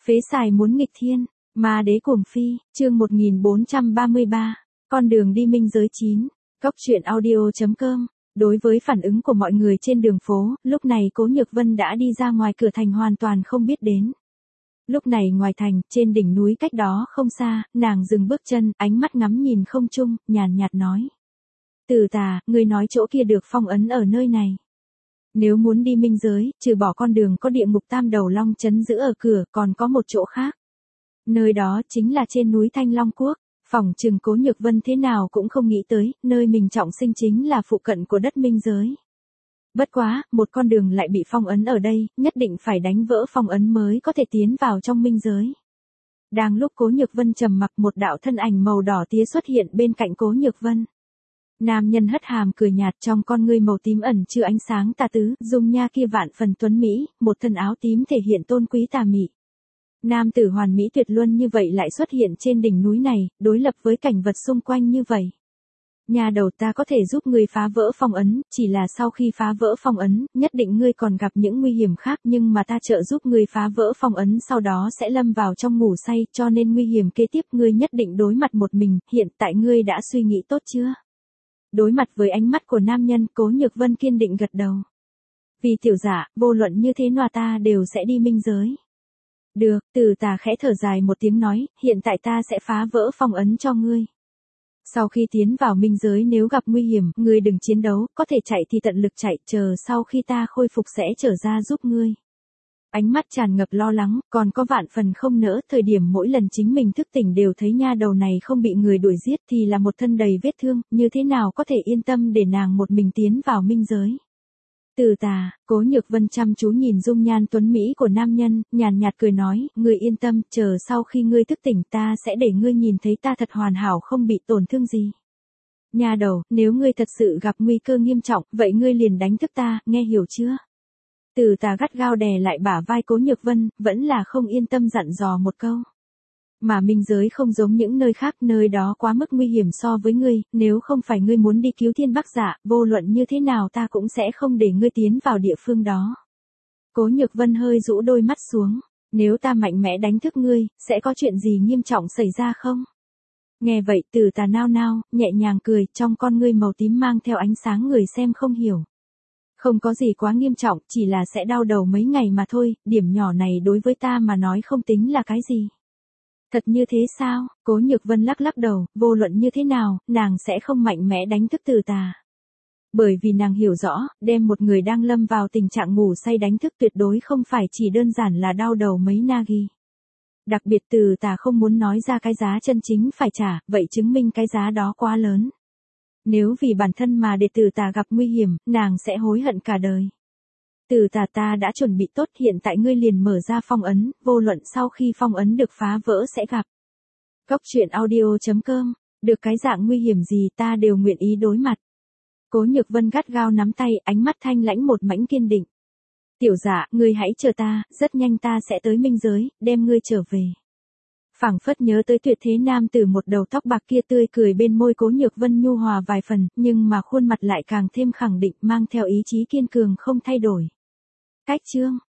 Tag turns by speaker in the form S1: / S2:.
S1: Phế xài muốn nghịch thiên, ma đế cuồng phi, chương 1433, con đường đi minh giới 9, Cốc truyện audio.com. Đối với phản ứng của mọi người trên đường phố, lúc này Cố Nhược Vân đã đi ra ngoài cửa thành hoàn toàn không biết đến. Lúc này ngoài thành, trên đỉnh núi cách đó không xa, nàng dừng bước chân, ánh mắt ngắm nhìn không trung, nhàn nhạt nói. Từ Tà, ngươi nói chỗ kia được phong ấn ở nơi này. Nếu muốn đi minh giới, trừ bỏ con đường có địa ngục tam đầu long trấn giữ ở cửa, còn có một chỗ khác. Nơi đó chính là trên núi Thanh Long Quốc. Phỏng chừng Cố Nhược Vân thế nào cũng không nghĩ tới, nơi mình trọng sinh chính là phụ cận của đất minh giới. Bất quá, một con đường lại bị phong ấn ở đây, nhất định phải đánh vỡ phong ấn mới có thể tiến vào trong minh giới. Đang lúc Cố Nhược Vân trầm mặc, một đạo thân ảnh màu đỏ tía xuất hiện bên cạnh Cố Nhược Vân. Nam nhân hất hàm cười nhạt, trong con ngươi màu tím ẩn chứa ánh sáng tà tứ, dung nha kia vạn phần tuấn mỹ, một thân áo tím thể hiện tôn quý tà mị. Nam tử hoàn mỹ tuyệt luân như vậy lại xuất hiện trên đỉnh núi này, đối lập với cảnh vật xung quanh như vậy. Nhà đầu, ta có thể giúp ngươi phá vỡ phong ấn, chỉ là sau khi phá vỡ phong ấn, nhất định ngươi còn gặp những nguy hiểm khác, nhưng mà ta trợ giúp ngươi phá vỡ phong ấn sau đó sẽ lâm vào trong ngủ say, cho nên nguy hiểm kế tiếp ngươi nhất định đối mặt một mình, hiện tại ngươi đã suy nghĩ tốt chưa? Đối mặt với ánh mắt của nam nhân, Cố Nhược Vân kiên định gật đầu. Vì tiểu giả, vô luận như thế nào ta đều sẽ đi minh giới. Được, Từ Tà khẽ thở dài một tiếng nói, hiện tại ta sẽ phá vỡ phong ấn cho ngươi. Sau khi tiến vào minh giới nếu gặp nguy hiểm, ngươi đừng chiến đấu, có thể chạy thì tận lực chạy, chờ sau khi ta khôi phục sẽ trở ra giúp ngươi. Ánh mắt tràn ngập lo lắng, còn có vạn phần không nỡ, thời điểm mỗi lần chính mình thức tỉnh đều thấy nha đầu này không bị người đuổi giết thì là một thân đầy vết thương, như thế nào có thể yên tâm để nàng một mình tiến vào minh giới. Từ Tà, Cố Nhược Vân chăm chú nhìn dung nhan tuấn mỹ của nam nhân, nhàn nhạt cười nói, ngươi yên tâm, chờ sau khi ngươi thức tỉnh ta sẽ để ngươi nhìn thấy ta thật hoàn hảo không bị tổn thương gì. Nha đầu, nếu ngươi thật sự gặp nguy cơ nghiêm trọng, vậy ngươi liền đánh thức ta, nghe hiểu chưa? Từ Tà gắt gao đè lại bả vai Cố Nhược Vân, vẫn là không yên tâm dặn dò một câu. Mà minh giới không giống những nơi khác, nơi đó quá mức nguy hiểm so với ngươi, nếu không phải ngươi muốn đi cứu thiên bắc dạ, vô luận như thế nào ta cũng sẽ không để ngươi tiến vào địa phương đó. Cố Nhược Vân hơi rũ đôi mắt xuống, nếu ta mạnh mẽ đánh thức ngươi, sẽ có chuyện gì nghiêm trọng xảy ra không? Nghe vậy Từ Tà nao nao, nhẹ nhàng cười, trong con ngươi màu tím mang theo ánh sáng người xem không hiểu. Không có gì quá nghiêm trọng, chỉ là sẽ đau đầu mấy ngày mà thôi, điểm nhỏ này đối với ta mà nói không tính là cái gì. Thật như thế sao? Cố Nhược Vân lắc lắc đầu, vô luận như thế nào, nàng sẽ không mạnh mẽ đánh thức Từ Tà. Bởi vì nàng hiểu rõ, đem một người đang lâm vào tình trạng ngủ say đánh thức tuyệt đối không phải chỉ đơn giản là đau đầu mấy nagi. Đặc biệt Từ Tà không muốn nói ra cái giá chân chính phải trả, vậy chứng minh cái giá đó quá lớn. Nếu vì bản thân mà để Từ Tà gặp nguy hiểm, nàng sẽ hối hận cả đời. Từ Tà, ta đã chuẩn bị tốt, hiện tại ngươi liền mở ra phong ấn, vô luận sau khi phong ấn được phá vỡ sẽ gặp. Cốc truyện audio.com, được cái dạng nguy hiểm gì ta đều nguyện ý đối mặt. Cố Nhược Vân gắt gao nắm tay, ánh mắt thanh lãnh một mảnh kiên định. Tiểu giả, ngươi hãy chờ ta, rất nhanh ta sẽ tới minh giới, đem ngươi trở về. Phảng phất nhớ tới tuyệt thế nam tử một đầu tóc bạc kia, tươi cười bên môi Cố Nhược Vân nhu hòa vài phần, nhưng mà khuôn mặt lại càng thêm khẳng định, mang theo ý chí kiên cường không thay đổi. Cách chương